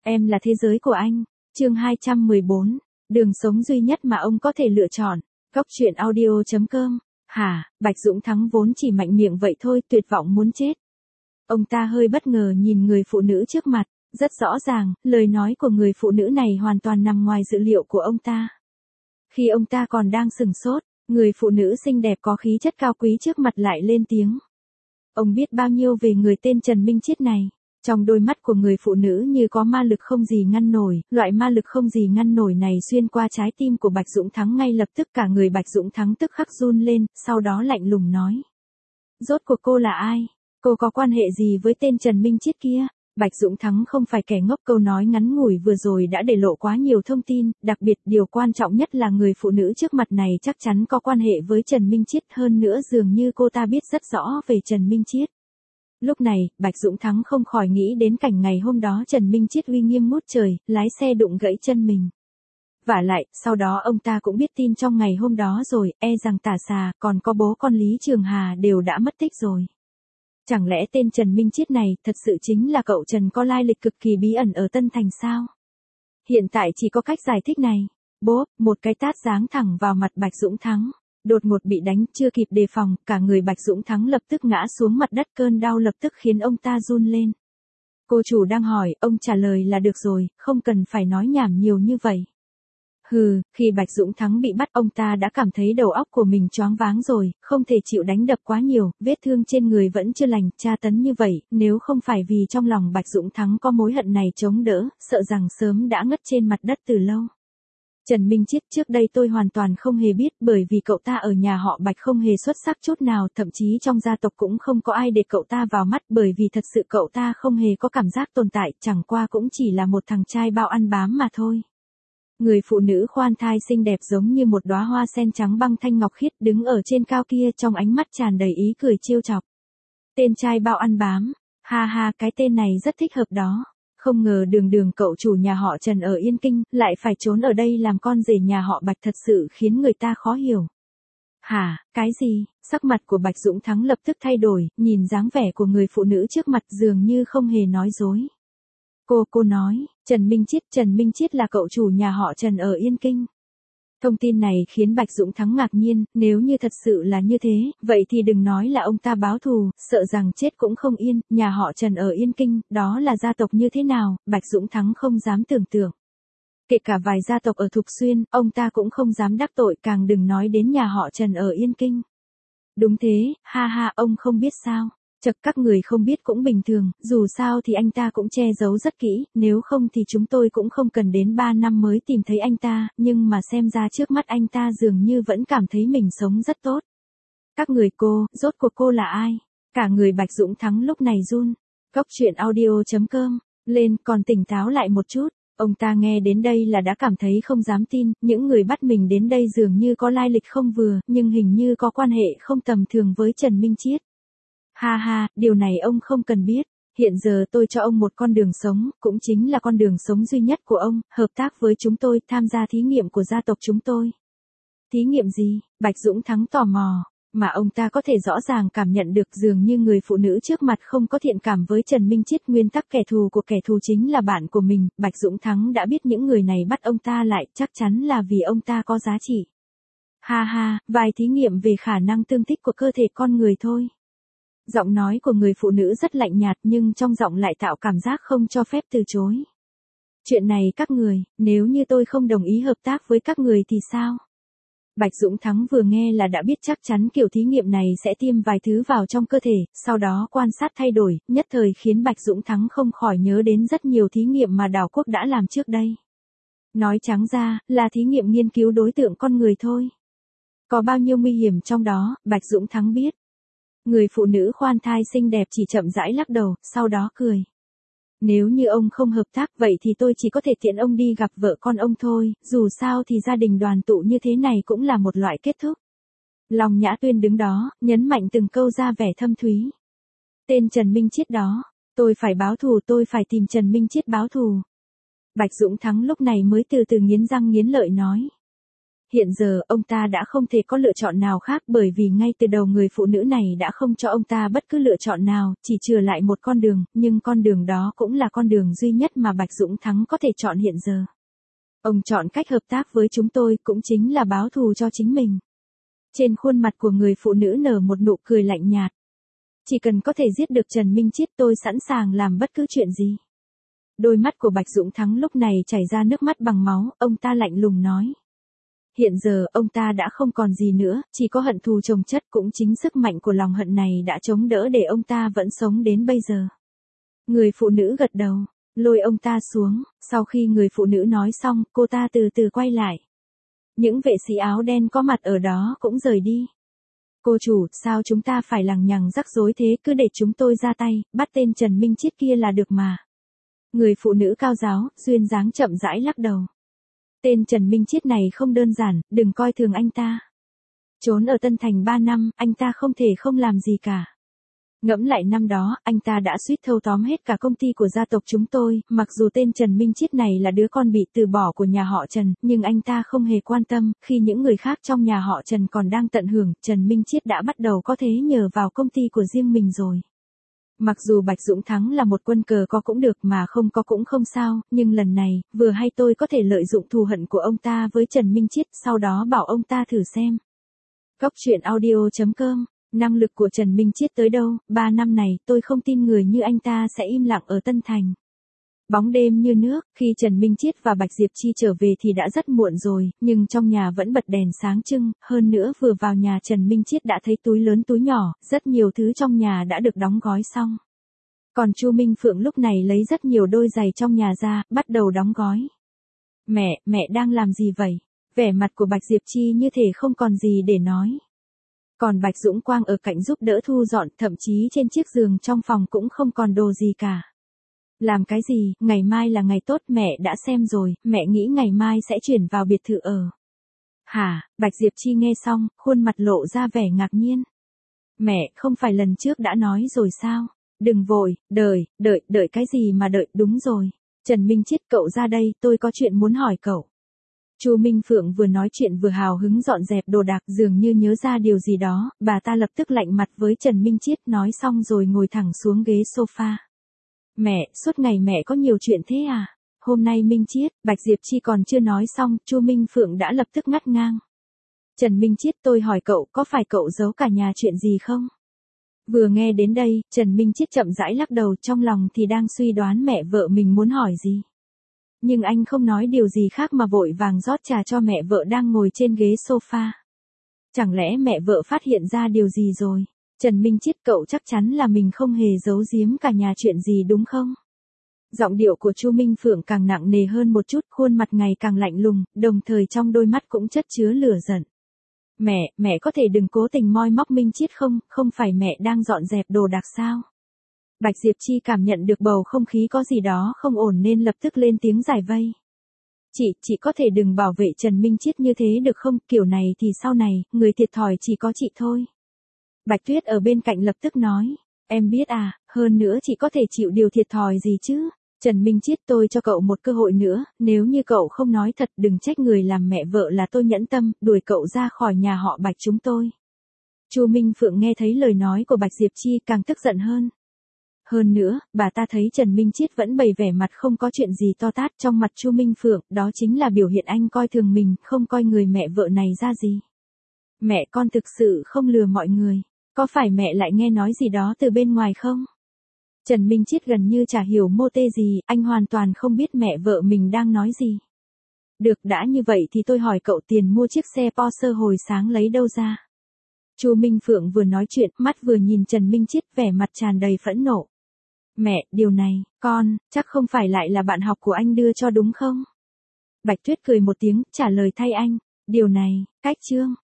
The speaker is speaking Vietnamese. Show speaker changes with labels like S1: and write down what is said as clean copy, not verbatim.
S1: Em là thế giới của anh. Chương 214. Đường sống duy nhất mà ông có thể lựa chọn. Góc truyện audio.com. Hả, Bạch Dũng Thắng vốn chỉ mạnh miệng vậy thôi, tuyệt vọng muốn chết. Ông ta hơi bất ngờ nhìn người phụ nữ trước mặt, rất rõ ràng, lời nói của người phụ nữ này hoàn toàn nằm ngoài dự liệu của ông ta. Khi ông ta còn đang sửng sốt, người phụ nữ xinh đẹp có khí chất cao quý trước mặt lại lên tiếng. Ông biết bao nhiêu về người tên Trần Minh Chiết này? Trong đôi mắt của người phụ nữ như có ma lực không gì ngăn nổi, loại ma lực không gì ngăn nổi này xuyên qua trái tim của Bạch Dũng Thắng, ngay lập tức cả người Bạch Dũng Thắng tức khắc run lên, sau đó lạnh lùng nói. Rốt cuộc cô là ai? Cô có quan hệ gì với tên Trần Minh Chiết kia? Bạch Dũng Thắng không phải kẻ ngốc, câu nói ngắn ngủi vừa rồi đã để lộ quá nhiều thông tin, đặc biệt điều quan trọng nhất là người phụ nữ trước mặt này chắc chắn có quan hệ với Trần Minh Chiết, hơn nữa dường như cô ta biết rất rõ về Trần Minh Chiết. Lúc này, Bạch Dũng Thắng không khỏi nghĩ đến cảnh ngày hôm đó Trần Minh Chiết uy nghiêm ngút trời, lái xe đụng gãy chân mình. Vả lại, sau đó ông ta cũng biết tin trong ngày hôm đó rồi, e rằng Tả Xà, còn có bố con Lý Trường Hà đều đã mất tích rồi. Chẳng lẽ tên Trần Minh Chiết này thật sự chính là cậu Trần có lai lịch cực kỳ bí ẩn ở Tân Thành sao? Hiện tại chỉ có cách giải thích này. Bốp, một cái tát giáng thẳng vào mặt Bạch Dũng Thắng. Đột ngột bị đánh, chưa kịp đề phòng, cả người Bạch Dũng Thắng lập tức ngã xuống mặt đất, cơn đau lập tức khiến ông ta run lên. Cô chủ đang hỏi, ông trả lời là được rồi, không cần phải nói nhảm nhiều như vậy. Hừ, khi Bạch Dũng Thắng bị bắt ông ta đã cảm thấy đầu óc của mình choáng váng rồi, không thể chịu đánh đập quá nhiều, vết thương trên người vẫn chưa lành, tra tấn như vậy, nếu không phải vì trong lòng Bạch Dũng Thắng có mối hận này chống đỡ, sợ rằng sớm đã ngất trên mặt đất từ lâu. Trần Minh Chiết trước đây tôi hoàn toàn không hề biết, bởi vì cậu ta ở nhà họ Bạch không hề xuất sắc chút nào, thậm chí trong gia tộc cũng không có ai để cậu ta vào mắt, bởi vì thật sự cậu ta không hề có cảm giác tồn tại, chẳng qua cũng chỉ là một thằng trai bao ăn bám mà thôi. Người phụ nữ khoan thai xinh đẹp giống như một đóa hoa sen trắng băng thanh ngọc khiết đứng ở trên cao kia, trong ánh mắt tràn đầy ý cười trêu chọc. Tên trai bao ăn bám, ha ha, cái tên này rất thích hợp đó. Không ngờ đường cậu chủ nhà họ Trần ở Yên Kinh, lại phải trốn ở đây làm con rể nhà họ Bạch, thật sự khiến người ta khó hiểu. Hả, cái gì? Sắc mặt của Bạch Dũng Thắng lập tức thay đổi, nhìn dáng vẻ của người phụ nữ trước mặt dường như không hề nói dối. Cô nói, Trần Minh Chiết là cậu chủ nhà họ Trần ở Yên Kinh. Thông tin này khiến Bạch Dũng Thắng ngạc nhiên, nếu như thật sự là như thế, vậy thì đừng nói là ông ta báo thù, sợ rằng chết cũng không yên, nhà họ Trần ở Yên Kinh, đó là gia tộc như thế nào, Bạch Dũng Thắng không dám tưởng tượng. Kể cả vài gia tộc ở Thục Xuyên, ông ta cũng không dám đắc tội, càng đừng nói đến nhà họ Trần ở Yên Kinh. Đúng thế, ha ha, ông không biết sao? Chật, các người không biết cũng bình thường, dù sao thì anh ta cũng che giấu rất kỹ, nếu không thì chúng tôi cũng không cần đến 3 năm mới tìm thấy anh ta, nhưng mà xem ra trước mắt anh ta dường như vẫn cảm thấy mình sống rất tốt. Các người, rốt cuộc cô là ai? Cả người Bạch Dũng Thắng lúc này run. Góc truyện audio.com, lên, còn tỉnh táo lại một chút. Ông ta nghe đến đây là đã cảm thấy không dám tin, những người bắt mình đến đây dường như có lai lịch không vừa, nhưng hình như có quan hệ không tầm thường với Trần Minh Chiết. Ha ha, điều này ông không cần biết. Hiện giờ tôi cho ông một con đường sống, cũng chính là con đường sống duy nhất của ông, hợp tác với chúng tôi, tham gia thí nghiệm của gia tộc chúng tôi. Thí nghiệm gì? Bạch Dũng Thắng tò mò, mà ông ta có thể rõ ràng cảm nhận được dường như người phụ nữ trước mặt không có thiện cảm với Trần Minh Chiết, nguyên tắc kẻ thù của kẻ thù chính là bạn của mình, Bạch Dũng Thắng đã biết những người này bắt ông ta lại, chắc chắn là vì ông ta có giá trị. Ha ha, vài thí nghiệm về khả năng tương thích của cơ thể con người thôi. Giọng nói của người phụ nữ rất lạnh nhạt nhưng trong giọng lại tạo cảm giác không cho phép từ chối. Chuyện này các người, nếu như tôi không đồng ý hợp tác với các người thì sao? Bạch Dũng Thắng vừa nghe là đã biết chắc chắn kiểu thí nghiệm này sẽ tiêm vài thứ vào trong cơ thể, sau đó quan sát thay đổi, nhất thời khiến Bạch Dũng Thắng không khỏi nhớ đến rất nhiều thí nghiệm mà đảo quốc đã làm trước đây. Nói trắng ra, là thí nghiệm nghiên cứu đối tượng con người thôi. Có bao nhiêu nguy hiểm trong đó, Bạch Dũng Thắng biết. Người phụ nữ khoan thai xinh đẹp chỉ chậm rãi lắc đầu, sau đó cười. Nếu như ông không hợp tác vậy thì tôi chỉ có thể tiện ông đi gặp vợ con ông thôi, dù sao thì gia đình đoàn tụ như thế này cũng là một loại kết thúc. Long Nhã Tuyên đứng đó, nhấn mạnh từng câu ra vẻ thâm thúy. Tên Trần Minh Chiết đó, tôi phải báo thù, tôi phải tìm Trần Minh Chiết báo thù. Bạch Dũng Thắng lúc này mới từ từ nghiến răng nghiến lợi nói. Hiện giờ ông ta đã không thể có lựa chọn nào khác bởi vì ngay từ đầu người phụ nữ này đã không cho ông ta bất cứ lựa chọn nào, chỉ chừa lại một con đường, nhưng con đường đó cũng là con đường duy nhất mà Bạch Dũng Thắng có thể chọn hiện giờ. Ông chọn cách hợp tác với chúng tôi cũng chính là báo thù cho chính mình. Trên khuôn mặt của người phụ nữ nở một nụ cười lạnh nhạt. Chỉ cần có thể giết được Trần Minh Chiết tôi sẵn sàng làm bất cứ chuyện gì. Đôi mắt của Bạch Dũng Thắng lúc này chảy ra nước mắt bằng máu, ông ta lạnh lùng nói. Hiện giờ ông ta đã không còn gì nữa, chỉ có hận thù chồng chất, cũng chính sức mạnh của lòng hận này đã chống đỡ để ông ta vẫn sống đến bây giờ. Người phụ nữ gật đầu, lôi ông ta xuống, sau khi người phụ nữ nói xong, cô ta từ từ quay lại. Những vệ sĩ áo đen có mặt ở đó cũng rời đi. Cô chủ, sao chúng ta phải lằng nhằng rắc rối thế, cứ để chúng tôi ra tay, bắt tên Trần Minh Chiết kia là được mà. Người phụ nữ cao giáo, duyên dáng chậm rãi lắc đầu. Tên Trần Minh Chiết này không đơn giản, đừng coi thường anh ta. Trốn ở Tân Thành 3 năm, anh ta không thể không làm gì cả. Ngẫm lại năm đó, anh ta đã suýt thâu tóm hết cả công ty của gia tộc chúng tôi, mặc dù tên Trần Minh Chiết này là đứa con bị từ bỏ của nhà họ Trần, nhưng anh ta không hề quan tâm, khi những người khác trong nhà họ Trần còn đang tận hưởng, Trần Minh Chiết đã bắt đầu có thế nhờ vào công ty của riêng mình rồi. Mặc dù Bạch Dũng Thắng là một quân cờ có cũng được mà không có cũng không sao, nhưng lần này, vừa hay tôi có thể lợi dụng thù hận của ông ta với Trần Minh Chiết, sau đó bảo ông ta thử xem. Góc truyện audio.com. Năng lực của Trần Minh Chiết tới đâu, 3 năm này tôi không tin người như anh ta sẽ im lặng ở Tân Thành. Bóng đêm như nước, khi Trần Minh Chiết và Bạch Diệp Chi trở về thì đã rất muộn rồi, nhưng trong nhà vẫn bật đèn sáng trưng, hơn nữa vừa vào nhà Trần Minh Chiết đã thấy túi lớn túi nhỏ, rất nhiều thứ trong nhà đã được đóng gói xong. Còn Chu Minh Phượng lúc này lấy rất nhiều đôi giày trong nhà ra, bắt đầu đóng gói. Mẹ đang làm gì vậy? Vẻ mặt của Bạch Diệp Chi như thể không còn gì để nói. Còn Bạch Dũng Quang ở cạnh giúp đỡ thu dọn, thậm chí trên chiếc giường trong phòng cũng không còn đồ gì cả. Làm cái gì, ngày mai là ngày tốt, mẹ đã xem rồi, mẹ nghĩ ngày mai sẽ chuyển vào biệt thự ở. Hả, Bạch Diệp Chi nghe xong, khuôn mặt lộ ra vẻ ngạc nhiên. Mẹ, không phải lần trước đã nói rồi sao? Đừng vội, đợi cái gì mà đợi, đúng rồi. Trần Minh Chiết cậu ra đây, tôi có chuyện muốn hỏi cậu. Chu Minh Phượng vừa nói chuyện vừa hào hứng dọn dẹp đồ đạc, dường như nhớ ra điều gì đó, bà ta lập tức lạnh mặt với Trần Minh Chiết, nói xong rồi ngồi thẳng xuống ghế sofa. Mẹ, suốt ngày mẹ có nhiều chuyện thế à? Hôm nay Minh Chiết, Bạch Diệp Chi còn chưa nói xong, Chu Minh Phượng đã lập tức ngắt ngang. Trần Minh Chiết, tôi hỏi cậu, có phải cậu giấu cả nhà chuyện gì không? Vừa nghe đến đây, Trần Minh Chiết chậm rãi lắc đầu, trong lòng thì đang suy đoán mẹ vợ mình muốn hỏi gì. Nhưng anh không nói điều gì khác mà vội vàng rót trà cho mẹ vợ đang ngồi trên ghế sofa. Chẳng lẽ mẹ vợ phát hiện ra điều gì rồi? Trần Minh Chiết, cậu chắc chắn là mình không hề giấu giếm cả nhà chuyện gì đúng không? Giọng điệu của Chu Minh Phượng càng nặng nề hơn một chút, khuôn mặt ngày càng lạnh lùng, đồng thời trong đôi mắt cũng chất chứa lửa giận. Mẹ có thể đừng cố tình moi móc Minh Chiết không, không phải mẹ đang dọn dẹp đồ đạc sao? Bạch Diệp Chi cảm nhận được bầu không khí có gì đó không ổn nên lập tức lên tiếng giải vây. Chị có thể đừng bảo vệ Trần Minh Chiết như thế được không, kiểu này thì sau này, người thiệt thòi chỉ có chị thôi. Bạch Tuyết ở bên cạnh lập tức nói, em biết à, hơn nữa chị có thể chịu điều thiệt thòi gì chứ. Trần Minh Chiết, tôi cho cậu một cơ hội nữa, nếu như cậu không nói thật đừng trách người làm mẹ vợ là tôi nhẫn tâm, đuổi cậu ra khỏi nhà họ Bạch chúng tôi. Chu Minh Phượng nghe thấy lời nói của Bạch Diệp Chi càng tức giận hơn. Hơn nữa, bà ta thấy Trần Minh Chiết vẫn bày vẻ mặt không có chuyện gì to tát trong mặt Chu Minh Phượng, đó chính là biểu hiện anh coi thường mình, không coi người mẹ vợ này ra gì. Mẹ con thực sự không lừa mọi người, có phải mẹ lại nghe nói gì đó từ bên ngoài không? Trần Minh Chiết gần như chả hiểu mô tê gì, anh hoàn toàn không biết mẹ vợ mình đang nói gì. Được, đã như vậy thì tôi hỏi cậu, tiền mua chiếc xe Porsche hồi sáng lấy đâu ra? Chu Minh Phượng vừa nói chuyện, mắt vừa nhìn Trần Minh Chiết, vẻ mặt tràn đầy phẫn nộ. Mẹ, điều này, con, chắc không phải lại là bạn học của anh đưa cho đúng không? Bạch Tuyết cười một tiếng, trả lời thay anh. Điều này, cách trương,